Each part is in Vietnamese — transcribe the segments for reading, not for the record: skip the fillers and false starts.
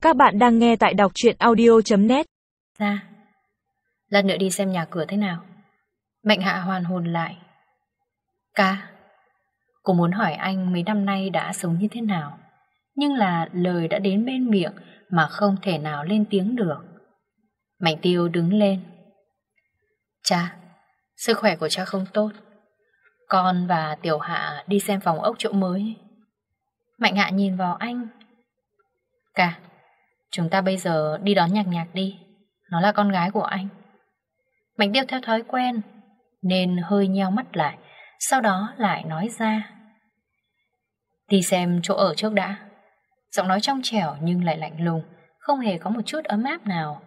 Các bạn đang nghe tại đọc truyện audio.net. Ra, lần nữa đi xem nhà cửa thế nào. Mạnh Hạ hoàn hồn lại. Ca, cô muốn hỏi anh mấy năm nay đã sống như thế nào, nhưng là lời đã đến bên miệng mà không thể nào lên tiếng được. Mạnh Tiêu đứng lên. Cha, sức khỏe của cha không tốt. Con và Tiểu Hạ đi xem phòng ốc chỗ mới. Mạnh Hạ nhìn vào anh. Ca, chúng ta bây giờ đi đón Nhạc Nhạc đi. Nó là con gái của anh. Mạnh Tiêu theo thói quen nên hơi nheo mắt lại, sau đó lại nói ra. Đi xem chỗ ở trước đã. Giọng nói trong trẻo nhưng lại lạnh lùng, không hề có một chút ấm áp nào.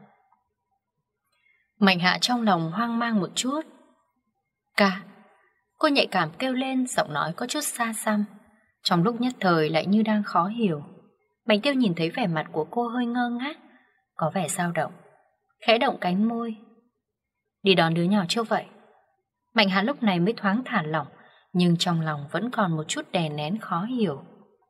Mạnh Hạ trong lòng hoang mang một chút. Ca, cô nhạy cảm kêu lên, giọng nói có chút xa xăm, trong lúc nhất thời lại như đang khó hiểu. Mạnh Tiêu nhìn thấy vẻ mặt của cô hơi ngơ ngác, có vẻ dao động, khẽ động cánh môi. Đi đón đứa nhỏ trước vậy. Mạnh Hạ lúc này mới thoáng thả lỏng, nhưng trong lòng vẫn còn một chút đè nén khó hiểu.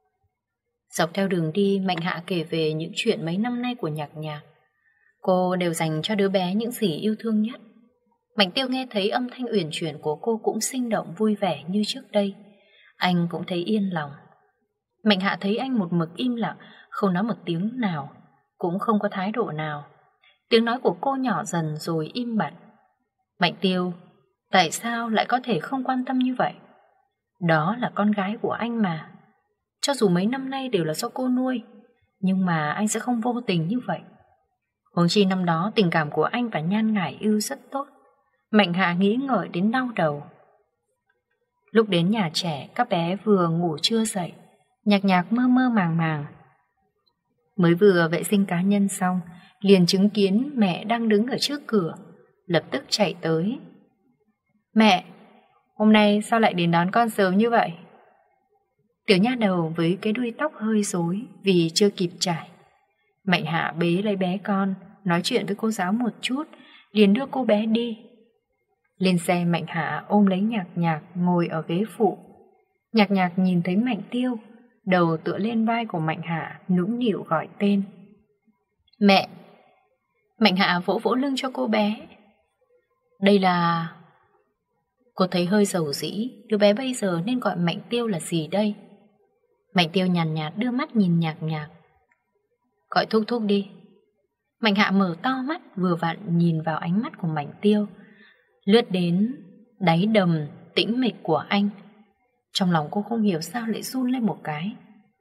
Dọc theo đường đi, Mạnh Hạ kể về những chuyện mấy năm nay của Nhạc Nhạc. Cô đều dành cho đứa bé những gì yêu thương nhất. Mạnh Tiêu nghe thấy âm thanh uyển chuyển của cô cũng sinh động vui vẻ như trước đây. Anh cũng thấy yên lòng. Mạnh Hạ thấy anh một mực im lặng, không nói một tiếng nào, cũng không có thái độ nào. Tiếng nói của cô nhỏ dần rồi im bặt. Mạnh Tiêu, tại sao lại có thể không quan tâm như vậy? Đó là con gái của anh mà. Cho dù mấy năm nay đều là do cô nuôi, nhưng mà anh sẽ không vô tình như vậy. Huống chi năm đó tình cảm của anh và Nhan Ngải Ưu rất tốt. Mạnh Hạ nghĩ ngợi đến đau đầu. Lúc đến nhà trẻ, các bé vừa ngủ chưa dậy. Nhạc Nhạc mơ mơ màng màng. Mới vừa vệ sinh cá nhân xong, liền chứng kiến mẹ đang đứng ở trước cửa, lập tức chạy tới. Mẹ, hôm nay sao lại đến đón con sớm như vậy? Tiểu nha đầu với cái đuôi tóc hơi rối vì chưa kịp trải. Mạnh Hạ bế lấy bé con, nói chuyện với cô giáo một chút, liền đưa cô bé đi. Lên xe, Mạnh Hạ ôm lấy Nhạc Nhạc ngồi ở ghế phụ. Nhạc Nhạc nhìn thấy Mạnh Tiêu, đầu tựa lên vai của Mạnh Hạ, nũng nịu gọi tên. Mẹ! Mạnh Hạ vỗ vỗ lưng cho cô bé. Đây là... Cô thấy hơi dầu dĩ, đứa bé bây giờ nên gọi Mạnh Tiêu là gì đây? Mạnh Tiêu nhàn nhạt đưa mắt nhìn Nhạc Nhạc. Gọi thúc thúc đi. Mạnh Hạ mở to mắt, vừa vặn nhìn vào ánh mắt của Mạnh Tiêu, lướt đến đáy đầm tĩnh mịch của anh. Trong lòng cô không hiểu sao lại run lên một cái.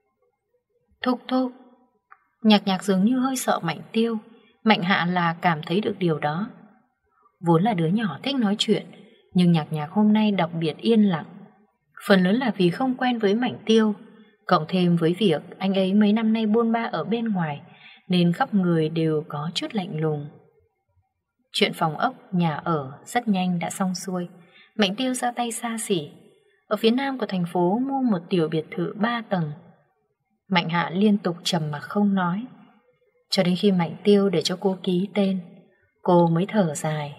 Thúc thúc. Nhạc Nhạc dường như hơi sợ Mạnh Tiêu. Mạnh Hạ là cảm thấy được điều đó. Vốn là đứa nhỏ thích nói chuyện, nhưng Nhạc Nhạc hôm nay đặc biệt yên lặng. Phần lớn là vì không quen với Mạnh Tiêu, cộng thêm với việc anh ấy mấy năm nay buôn ba ở bên ngoài, nên khắp người đều có chút lạnh lùng. Chuyện phòng ốc, nhà ở rất nhanh đã xong xuôi. Mạnh Tiêu ra tay xa xỉ. Ở phía nam của thành phố mua một tiểu biệt thự 3 tầng. Mạnh Hạ liên tục trầm mặc không nói, cho đến khi Mạnh Tiêu để cho cô ký tên, cô mới thở dài.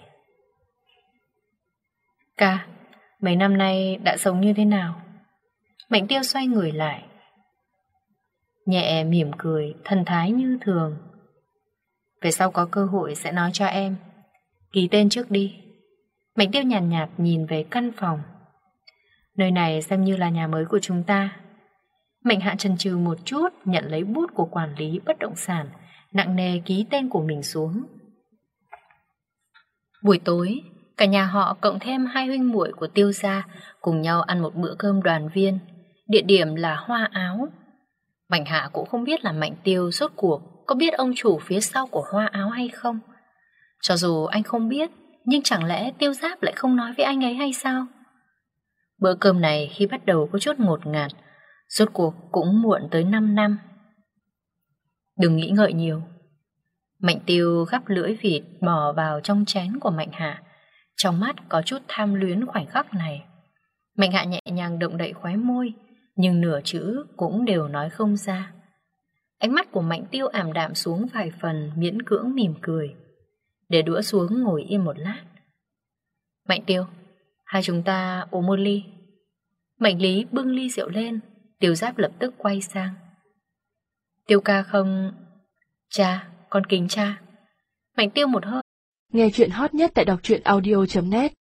Ca, mấy năm nay đã sống như thế nào? Mạnh Tiêu xoay người lại, nhẹ mỉm cười, thần thái như thường. Về sau có cơ hội sẽ nói cho em. Ký tên trước đi. Mạnh Tiêu nhàn nhạt nhìn về căn phòng. Nơi này xem như là nhà mới của chúng ta. Mạnh Hạ chần chừ một chút, nhận lấy bút của quản lý bất động sản, nặng nề ký tên của mình xuống. Buổi tối, cả nhà họ cộng thêm 2 huynh muội của Tiêu gia cùng nhau ăn một bữa cơm đoàn viên. Địa điểm là Hoa Áo. Mạnh Hạ cũng không biết là Mạnh Tiêu rốt cuộc có biết ông chủ phía sau của Hoa Áo hay không. Cho dù anh không biết, nhưng chẳng lẽ Tiêu Giáp lại không nói với anh ấy hay sao? Bữa cơm này khi bắt đầu có chút ngột ngạt, rốt cuộc cũng muộn tới 5 năm. Đừng nghĩ ngợi nhiều. Mạnh Tiêu gắp lưỡi vịt bỏ vào trong chén của Mạnh Hạ, trong mắt có chút tham luyến khoảnh khắc này. Mạnh Hạ nhẹ nhàng động đậy khóe môi, nhưng nửa chữ cũng đều nói không ra. Ánh mắt của Mạnh Tiêu ảm đạm xuống vài phần, miễn cưỡng mỉm cười, để đũa xuống ngồi yên một lát. Mạnh Tiêu, hai chúng ta uống một ly. Mạnh Lý bưng ly rượu lên. Tiêu Giáp lập tức quay sang. Tiêu ca không... Cha, con kính cha. Mạnh Tiêu một hơi. Nghe chuyện hot nhất tại đọc truyện audio.net